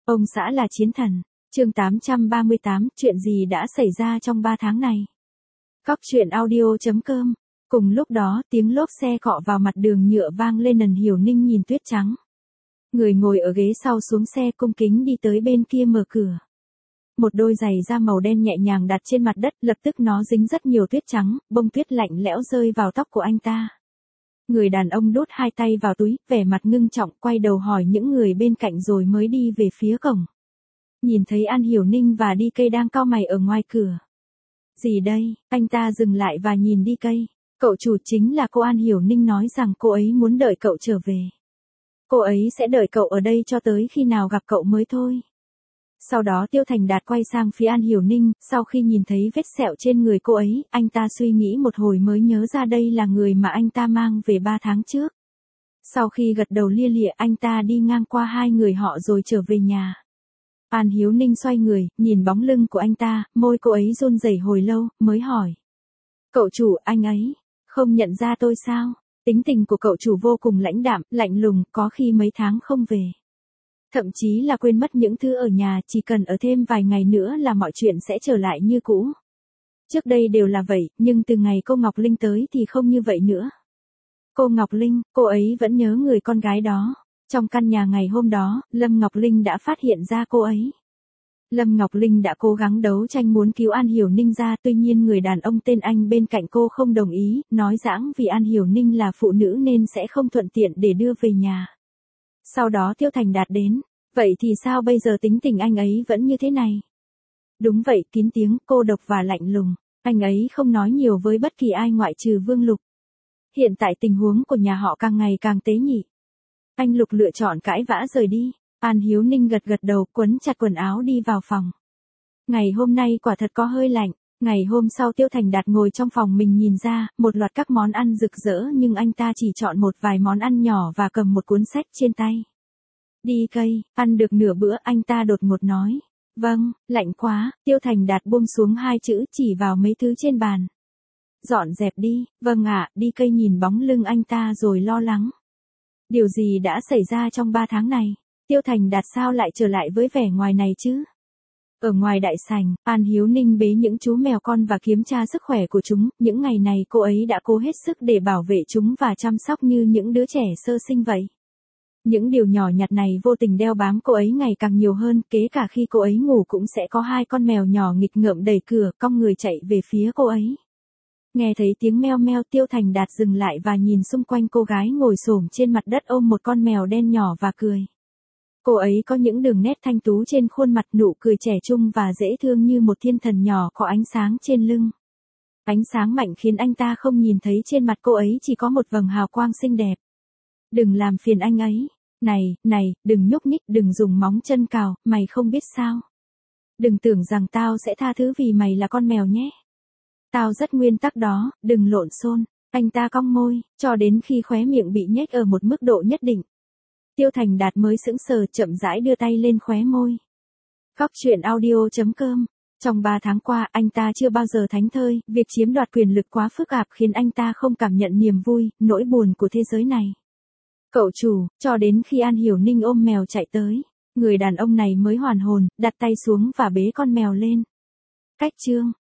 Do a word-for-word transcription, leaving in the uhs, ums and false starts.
Ông xã là chiến thần. Chương tám trăm ba mươi tám, chuyện gì đã xảy ra trong ba tháng này? Cóc truyện audio chấm com. Cùng lúc đó, tiếng lốp xe cọ vào mặt đường nhựa vang lên. Ân Hiểu Ninh nhìn tuyết trắng. Người ngồi ở ghế sau xuống xe cung kính đi tới bên kia mở cửa. Một đôi giày da màu đen nhẹ nhàng đặt trên mặt đất, lập tức nó dính rất nhiều tuyết trắng, bông tuyết lạnh lẽo rơi vào tóc của anh ta. Người đàn ông đút hai tay vào túi, vẻ mặt ngưng trọng, quay đầu hỏi những người bên cạnh rồi mới đi về phía cổng. Nhìn thấy An Hiểu Ninh và Đi Cây đang cau mày ở ngoài cửa. Gì đây? Anh ta dừng lại và nhìn Đi Cây. Cậu chủ chính là cô An Hiểu Ninh nói rằng cô ấy muốn đợi cậu trở về. Cô ấy sẽ đợi cậu ở đây cho tới khi nào gặp cậu mới thôi. Sau đó Tiêu Thành Đạt quay sang phía An Hiểu Ninh, sau khi nhìn thấy vết sẹo trên người cô ấy, anh ta suy nghĩ một hồi mới nhớ ra đây là người mà anh ta mang về ba tháng trước. Sau khi gật đầu lia lịa, anh ta đi ngang qua hai người họ rồi trở về nhà. An Hiểu Ninh xoay người, nhìn bóng lưng của anh ta, môi cô ấy run rẩy hồi lâu, mới hỏi. Cậu chủ, anh ấy, không nhận ra tôi sao? Tính tình của cậu chủ vô cùng lãnh đạm, lạnh lùng, có khi mấy tháng không về. Thậm chí là quên mất những thứ ở nhà, chỉ cần ở thêm vài ngày nữa là mọi chuyện sẽ trở lại như cũ. Trước đây đều là vậy, nhưng từ ngày cô Ngọc Linh tới thì không như vậy nữa. Cô Ngọc Linh, cô ấy vẫn nhớ người con gái đó. Trong căn nhà ngày hôm đó, Lâm Ngọc Linh đã phát hiện ra cô ấy. Lâm Ngọc Linh đã cố gắng đấu tranh muốn cứu An Hiểu Ninh ra, tuy nhiên người đàn ông tên Anh bên cạnh cô không đồng ý, nói giãng vì An Hiểu Ninh là phụ nữ nên sẽ không thuận tiện để đưa về nhà. Sau đó Tiêu Thành Đạt đến. Vậy thì sao bây giờ tính tình anh ấy vẫn như thế này? Đúng vậy, kín tiếng, cô độc và lạnh lùng. Anh ấy không nói nhiều với bất kỳ ai ngoại trừ Vương Lục. Hiện tại tình huống của nhà họ càng ngày càng tế nhị. Anh Lục lựa chọn cãi vã rời đi. An Hiểu Ninh gật gật đầu, quấn chặt quần áo đi vào phòng. Ngày hôm nay quả thật có hơi lạnh. Ngày hôm sau Tiêu Thành Đạt ngồi trong phòng mình nhìn ra, một loạt các món ăn rực rỡ nhưng anh ta chỉ chọn một vài món ăn nhỏ và cầm một cuốn sách trên tay. Đi Cây, ăn được nửa bữa anh ta đột ngột nói. Vâng, lạnh quá, Tiêu Thành Đạt buông xuống hai chữ chỉ vào mấy thứ trên bàn. Dọn dẹp đi, vâng ạ, Đi Cây nhìn bóng lưng anh ta rồi lo lắng. Điều gì đã xảy ra trong ba tháng này? Tiêu Thành Đạt sao lại trở lại với vẻ ngoài này chứ? Ở ngoài đại sảnh, An Hiểu Ninh bế những chú mèo con và kiểm tra sức khỏe của chúng, những ngày này cô ấy đã cố hết sức để bảo vệ chúng và chăm sóc như những đứa trẻ sơ sinh vậy. Những điều nhỏ nhặt này vô tình đeo bám cô ấy ngày càng nhiều hơn, kể cả khi cô ấy ngủ cũng sẽ có hai con mèo nhỏ nghịch ngợm đẩy cửa, cong người chạy về phía cô ấy. Nghe thấy tiếng meo meo, Tiêu Thành Đạt dừng lại và nhìn xung quanh cô gái ngồi xổm trên mặt đất ôm một con mèo đen nhỏ và cười. Cô ấy có những đường nét thanh tú trên khuôn mặt, nụ cười trẻ trung và dễ thương như một thiên thần nhỏ có ánh sáng trên lưng. Ánh sáng mạnh khiến anh ta không nhìn thấy trên mặt cô ấy chỉ có một vầng hào quang xinh đẹp. Đừng làm phiền anh ấy. Này, này, đừng nhúc nhích, đừng dùng móng chân cào, mày không biết sao. Đừng tưởng rằng tao sẽ tha thứ vì mày là con mèo nhé. Tao rất nguyên tắc đó, đừng lộn xôn. Anh ta cong môi, cho đến khi khóe miệng bị nhếch ở một mức độ nhất định. Tiêu Thành Đạt mới sững sờ, chậm rãi đưa tay lên khóe môi. Cóc truyện audio chấm com. Trong ba tháng qua, anh ta chưa bao giờ thánh thơi, việc chiếm đoạt quyền lực quá phức tạp khiến anh ta không cảm nhận niềm vui, nỗi buồn của thế giới này. Cậu chủ, cho đến khi An Hiểu Ninh ôm mèo chạy tới, người đàn ông này mới hoàn hồn, đặt tay xuống và bế con mèo lên. Cách chương